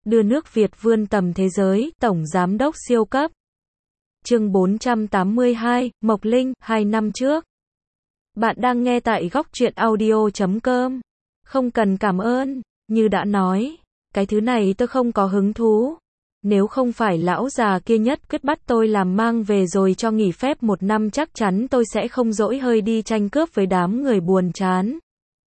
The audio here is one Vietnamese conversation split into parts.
đưa nước Việt vươn tầm thế giới, Tổng Giám đốc siêu cấp. Chương 482, Mộc Linh, 2 năm trước. Bạn đang nghe tại góc truyện audio.com. Không cần cảm ơn, như đã nói, cái thứ này tôi không có hứng thú. Nếu không phải lão già kia nhất quyết bắt tôi làm mang về rồi cho nghỉ phép 1 năm chắc chắn tôi sẽ không dỗi hơi đi tranh cướp với đám người buồn chán.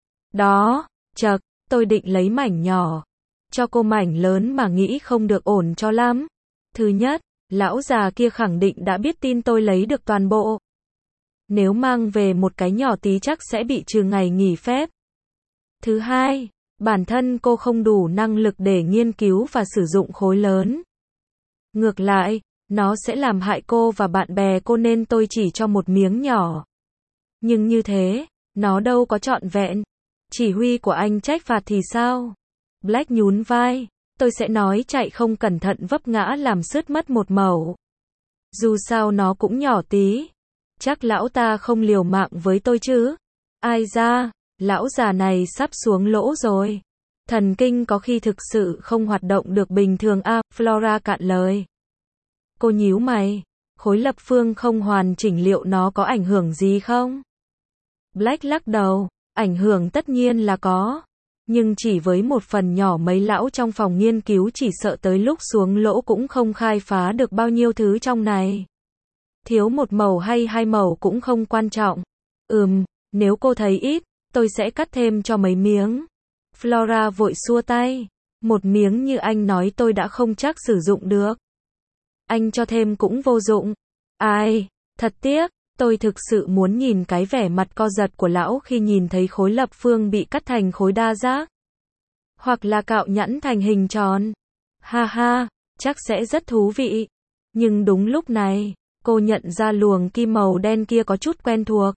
Đó, chậc, tôi định lấy mảnh nhỏ. Cho cô mảnh lớn mà nghĩ không được ổn cho lắm. Thứ nhất, lão già kia khẳng định đã biết tin tôi lấy được toàn bộ. Nếu mang về một cái nhỏ tí chắc sẽ bị trừ ngày nghỉ phép. Thứ hai, bản thân cô không đủ năng lực để nghiên cứu và sử dụng khối lớn. Ngược lại, nó sẽ làm hại cô và bạn bè cô nên tôi chỉ cho một miếng nhỏ. Nhưng như thế, nó đâu có trọn vẹn. Chỉ huy của anh trách phạt thì sao? Black nhún vai, tôi sẽ nói chạy không cẩn thận vấp ngã làm sứt mất một mẩu. Dù sao nó cũng nhỏ tí. Chắc lão ta không liều mạng với tôi chứ. Ai ra, lão già này sắp xuống lỗ rồi. Thần kinh có khi thực sự không hoạt động được bình thường à, Flora cạn lời. Cô nhíu mày, khối lập phương không hoàn chỉnh liệu nó có ảnh hưởng gì không? Black lắc đầu, ảnh hưởng tất nhiên là có. Nhưng chỉ với một phần nhỏ mấy lão trong phòng nghiên cứu chỉ sợ tới lúc xuống lỗ cũng không khai phá được bao nhiêu thứ trong này. Thiếu một mẩu hay 2 mẩu cũng không quan trọng. Nếu cô thấy ít, tôi sẽ cắt thêm cho mấy miếng. Flora vội xua tay. 1 miếng như anh nói tôi đã không chắc sử dụng được. Anh cho thêm cũng vô dụng. Ai, thật tiếc, tôi thực sự muốn nhìn cái vẻ mặt co giật của lão khi nhìn thấy khối lập phương bị cắt thành khối đa giác. Hoặc là cạo nhẵn thành hình tròn. Ha ha, chắc sẽ rất thú vị. Nhưng đúng lúc này, cô nhận ra luồng kim màu đen kia có chút quen thuộc.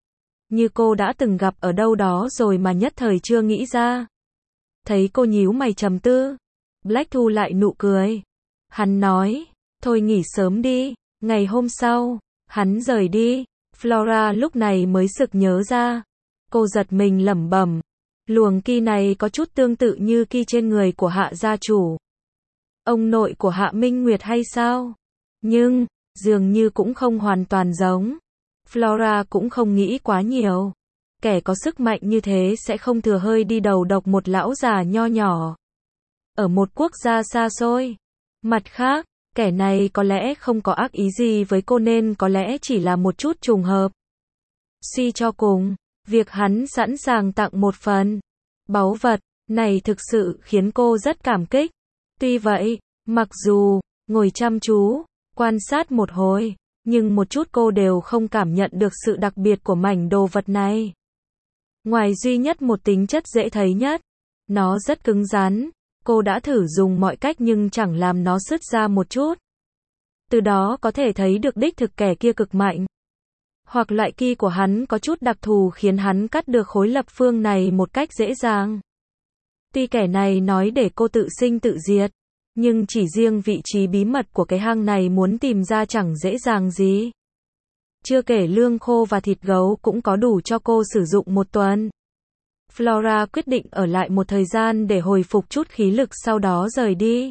Như cô đã từng gặp ở đâu đó rồi mà nhất thời chưa nghĩ ra. Thấy cô nhíu mày trầm tư, Black thu lại nụ cười. Hắn nói, thôi nghỉ sớm đi. Ngày hôm sau, hắn rời đi. Flora lúc này mới sực nhớ ra. Cô giật mình lẩm bẩm. Luồng ki này có chút tương tự như ki trên người của Hạ gia chủ. Ông nội của Hạ Minh Nguyệt hay sao? Nhưng, dường như cũng không hoàn toàn giống. Flora cũng không nghĩ quá nhiều. Kẻ có sức mạnh như thế sẽ không thừa hơi đi đầu độc một lão già nho nhỏ. Ở một quốc gia xa xôi. Mặt khác, kẻ này có lẽ không có ác ý gì với cô nên có lẽ chỉ là một chút trùng hợp. Suy cho cùng, việc hắn sẵn sàng tặng một phần báu vật này thực sự khiến cô rất cảm kích. Tuy vậy, mặc dù ngồi chăm chú, quan sát một hồi, nhưng một chút cô đều không cảm nhận được sự đặc biệt của mảnh đồ vật này. Ngoài duy nhất một tính chất dễ thấy nhất, nó rất cứng rắn. Cô đã thử dùng mọi cách nhưng chẳng làm nó sứt ra một chút. Từ đó có thể thấy được đích thực kẻ kia cực mạnh. Hoặc loại ki của hắn có chút đặc thù khiến hắn cắt được khối lập phương này một cách dễ dàng. Tuy kẻ này nói để cô tự sinh tự diệt, nhưng chỉ riêng vị trí bí mật của cái hang này muốn tìm ra chẳng dễ dàng gì. Chưa kể lương khô và thịt gấu cũng có đủ cho cô sử dụng 1 tuần. Flora quyết định ở lại một thời gian để hồi phục chút khí lực sau đó rời đi.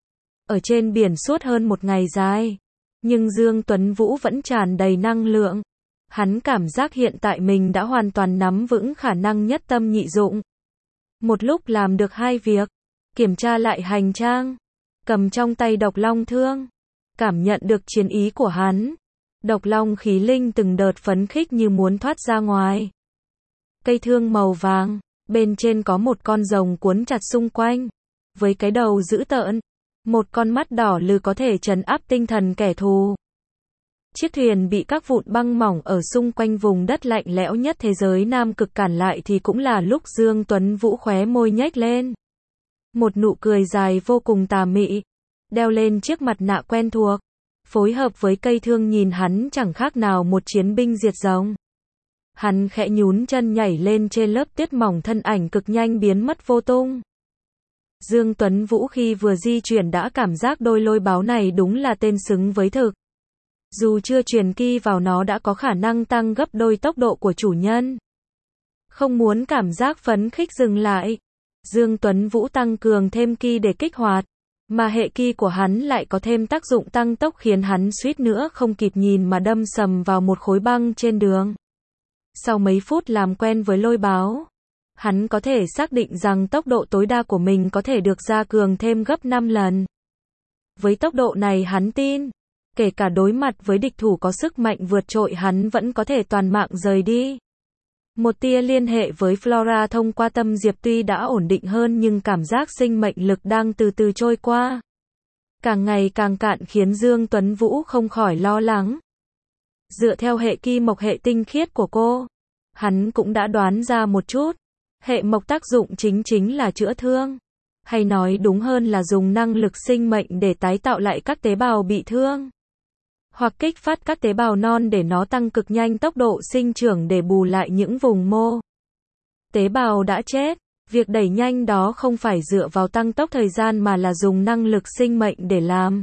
Ở trên biển suốt hơn 1 ngày dài, nhưng Dương Tuấn Vũ vẫn tràn đầy năng lượng. Hắn cảm giác hiện tại mình đã hoàn toàn nắm vững khả năng nhất tâm nhị dụng. Một lúc làm được 2 việc, kiểm tra lại hành trang, cầm trong tay độc long thương, cảm nhận được chiến ý của hắn. Độc long khí linh từng đợt phấn khích như muốn thoát ra ngoài. Cây thương màu vàng, bên trên có một con rồng cuốn chặt xung quanh, với cái đầu dữ tợn, một con mắt đỏ lừ có thể trấn áp tinh thần kẻ thù. Chiếc thuyền bị các vụn băng mỏng ở xung quanh vùng đất lạnh lẽo nhất thế giới Nam Cực cản lại thì cũng là lúc Dương Tuấn Vũ khóe môi nhếch lên. Một nụ cười dài vô cùng tà mị, đeo lên chiếc mặt nạ quen thuộc, phối hợp với cây thương nhìn hắn chẳng khác nào một chiến binh diệt rồng. Hắn khẽ nhún chân nhảy lên trên lớp tuyết mỏng thân ảnh cực nhanh biến mất vô tung. Dương Tuấn Vũ khi vừa di chuyển đã cảm giác đôi lôi báo này đúng là tên xứng với thực. Dù chưa truyền ki vào nó đã có khả năng tăng gấp đôi tốc độ của chủ nhân. Không muốn cảm giác phấn khích dừng lại, Dương Tuấn Vũ tăng cường thêm ki để kích hoạt, Mà hệ ki của hắn lại có thêm tác dụng tăng tốc khiến hắn suýt nữa không kịp nhìn mà đâm sầm vào một khối băng trên đường. Sau mấy phút làm quen với lôi báo, hắn có thể xác định rằng tốc độ tối đa của mình có thể được gia cường thêm gấp 5 lần. Với tốc độ này hắn tin, kể cả đối mặt với địch thủ có sức mạnh vượt trội hắn vẫn có thể toàn mạng rời đi. Một tia liên hệ với Flora thông qua tâm diệp tuy đã ổn định hơn nhưng cảm giác sinh mệnh lực đang từ từ trôi qua. Càng ngày càng cạn khiến Dương Tuấn Vũ không khỏi lo lắng. Dựa theo hệ ki mộc hệ tinh khiết của cô, hắn cũng đã đoán ra một chút. Hệ mộc tác dụng chính là chữa thương. Hay nói đúng hơn là dùng năng lực sinh mệnh để tái tạo lại các tế bào bị thương. Hoặc kích phát các tế bào non để nó tăng cực nhanh tốc độ sinh trưởng để bù lại những vùng mô. Tế bào đã chết. Việc đẩy nhanh đó không phải dựa vào tăng tốc thời gian mà là dùng năng lực sinh mệnh để làm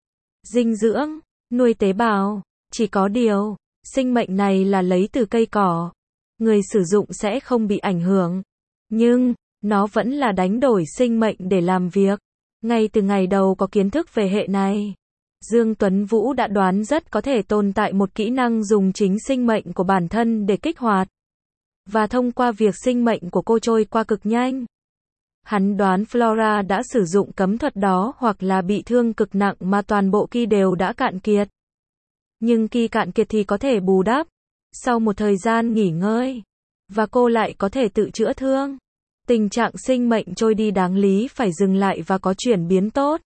dinh dưỡng, nuôi tế bào. Chỉ có điều, sinh mệnh này là lấy từ cây cỏ. Người sử dụng sẽ không bị ảnh hưởng. Nhưng, nó vẫn là đánh đổi sinh mệnh để làm việc. Ngay từ ngày đầu có kiến thức về hệ này, Dương Tuấn Vũ đã đoán rất có thể tồn tại một kỹ năng dùng chính sinh mệnh của bản thân để kích hoạt. Và thông qua việc sinh mệnh của cô trôi qua cực nhanh, hắn đoán Flora đã sử dụng cấm thuật đó hoặc là bị thương cực nặng mà toàn bộ ki đều đã cạn kiệt. Nhưng ki cạn kiệt thì có thể bù đắp sau một thời gian nghỉ ngơi, và cô lại có thể tự chữa thương. Tình trạng sinh mệnh trôi đi đáng lý phải dừng lại và có chuyển biến tốt.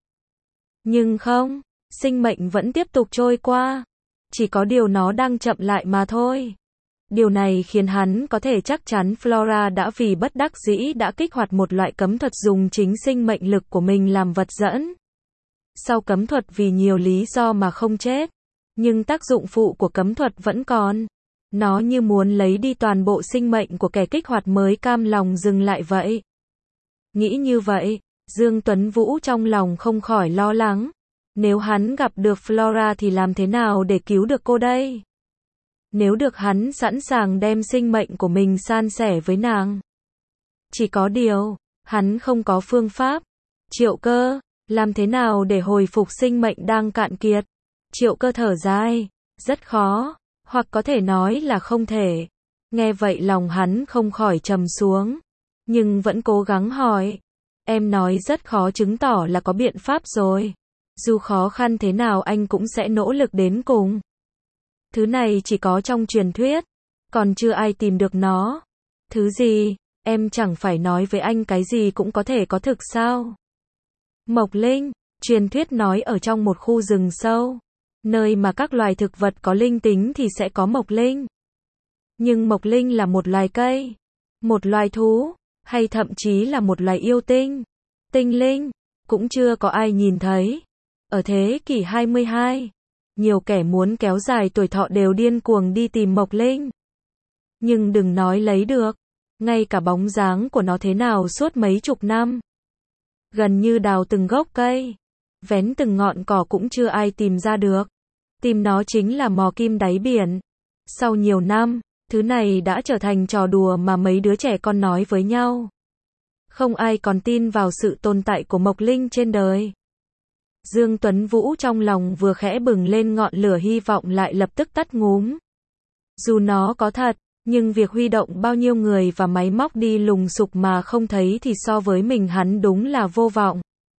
Nhưng không, sinh mệnh vẫn tiếp tục trôi qua. Chỉ có điều nó đang chậm lại mà thôi. Điều này khiến hắn có thể chắc chắn Flora đã vì bất đắc dĩ đã kích hoạt một loại cấm thuật dùng chính sinh mệnh lực của mình làm vật dẫn. Sau cấm thuật vì nhiều lý do mà không chết. Nhưng tác dụng phụ của cấm thuật vẫn còn. Nó như muốn lấy đi toàn bộ sinh mệnh của kẻ kích hoạt mới cam lòng dừng lại vậy. Nghĩ như vậy, Dương Tuấn Vũ trong lòng không khỏi lo lắng. Nếu hắn gặp được Flora thì làm thế nào để cứu được cô đây? Nếu được hắn sẵn sàng đem sinh mệnh của mình san sẻ với nàng. Chỉ có điều, hắn không có phương pháp. Triệu Cơ, làm thế nào để hồi phục sinh mệnh đang cạn kiệt? Triệu Cơ thở dài, rất khó, hoặc có thể nói là không thể. Nghe vậy lòng hắn không khỏi trầm xuống, nhưng vẫn cố gắng hỏi. Em nói rất khó chứng tỏ là có biện pháp rồi. Dù khó khăn thế nào anh cũng sẽ nỗ lực đến cùng. Thứ này chỉ có trong truyền thuyết, còn chưa ai tìm được nó. Thứ gì, em chẳng phải nói với anh cái gì cũng có thể có thực sao? Mộc linh, truyền thuyết nói ở trong một khu rừng sâu, nơi mà các loài thực vật có linh tính thì sẽ có mộc linh. Nhưng mộc linh là một loài cây, một loài thú, hay thậm chí là một loài yêu tinh, tinh linh, cũng chưa có ai nhìn thấy. Ở thế kỷ 22, nhiều kẻ muốn kéo dài tuổi thọ đều điên cuồng đi tìm mộc linh. Nhưng đừng nói lấy được, ngay cả bóng dáng của nó thế nào suốt mấy chục năm. Gần như đào từng gốc cây, vén từng ngọn cỏ cũng chưa ai tìm ra được. Tìm nó chính là mò kim đáy biển. Sau nhiều năm, thứ này đã trở thành trò đùa mà mấy đứa trẻ con nói với nhau. Không ai còn tin vào sự tồn tại của mộc linh trên đời. Dương Tuấn Vũ trong lòng vừa khẽ bừng lên ngọn lửa hy vọng lại lập tức tắt ngúm. Dù nó có thật, nhưng việc huy động bao nhiêu người và máy móc đi lùng sục mà không thấy thì so với mình hắn đúng là vô vọng.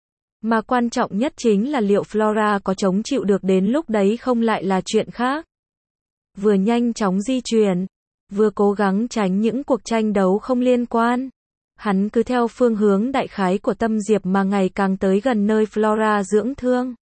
Mà quan trọng nhất chính là liệu Flora có chống chịu được đến lúc đấy không lại là chuyện khác. Vừa nhanh chóng di chuyển, vừa cố gắng tránh những cuộc tranh đấu không liên quan. Hắn cứ theo phương hướng đại khái của tâm diệp mà ngày càng tới gần nơi Flora dưỡng thương.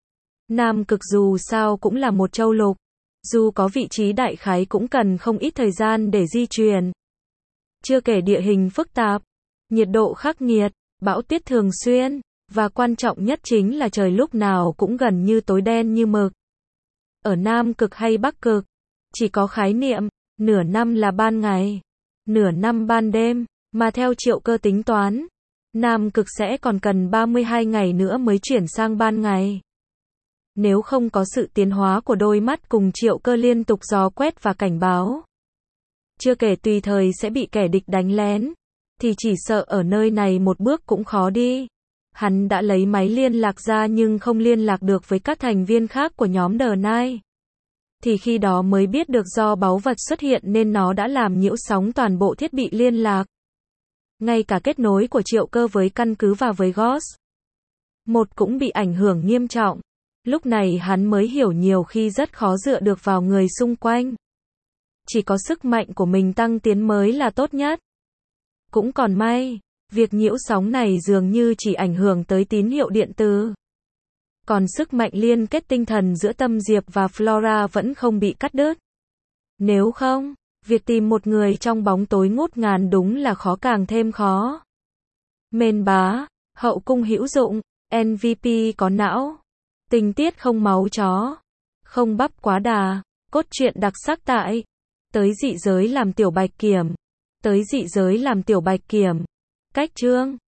Nam Cực dù sao cũng là một châu lục, dù có vị trí đại khái cũng cần không ít thời gian để di chuyển. Chưa kể địa hình phức tạp, nhiệt độ khắc nghiệt, bão tuyết thường xuyên, và quan trọng nhất chính là trời lúc nào cũng gần như tối đen như mực. Ở Nam Cực hay Bắc Cực, chỉ có khái niệm, nửa năm là ban ngày, nửa năm ban đêm. Mà theo Triệu Cơ tính toán, Nam Cực sẽ còn cần 32 ngày nữa mới chuyển sang ban ngày. Nếu không có sự tiến hóa của đôi mắt cùng Triệu Cơ liên tục dò quét và cảnh báo, chưa kể tùy thời sẽ bị kẻ địch đánh lén, thì chỉ sợ ở nơi này một bước cũng khó đi. Hắn đã lấy máy liên lạc ra nhưng không liên lạc được với các thành viên khác của nhóm The Nine. Thì khi đó mới biết được do báu vật xuất hiện nên nó đã làm nhiễu sóng toàn bộ thiết bị liên lạc. Ngay cả kết nối của Triệu Cơ với căn cứ và với Ghost một cũng bị ảnh hưởng nghiêm trọng. Lúc này hắn mới hiểu nhiều khi rất khó dựa được vào người xung quanh. Chỉ có sức mạnh của mình tăng tiến mới là tốt nhất. Cũng còn may, việc nhiễu sóng này dường như chỉ ảnh hưởng tới tín hiệu điện từ. Còn sức mạnh liên kết tinh thần giữa Tâm Diệp và Flora vẫn không bị cắt đứt. Nếu không, việc tìm một người trong bóng tối ngút ngàn đúng là khó càng thêm khó. Mên bá, hậu cung hữu dụng, MVP có não, tình tiết không máu chó, không bắp quá đà, cốt truyện đặc sắc tại Tới dị giới làm tiểu bạch kiểm. Tới dị giới làm tiểu bạch kiểm. Cách chương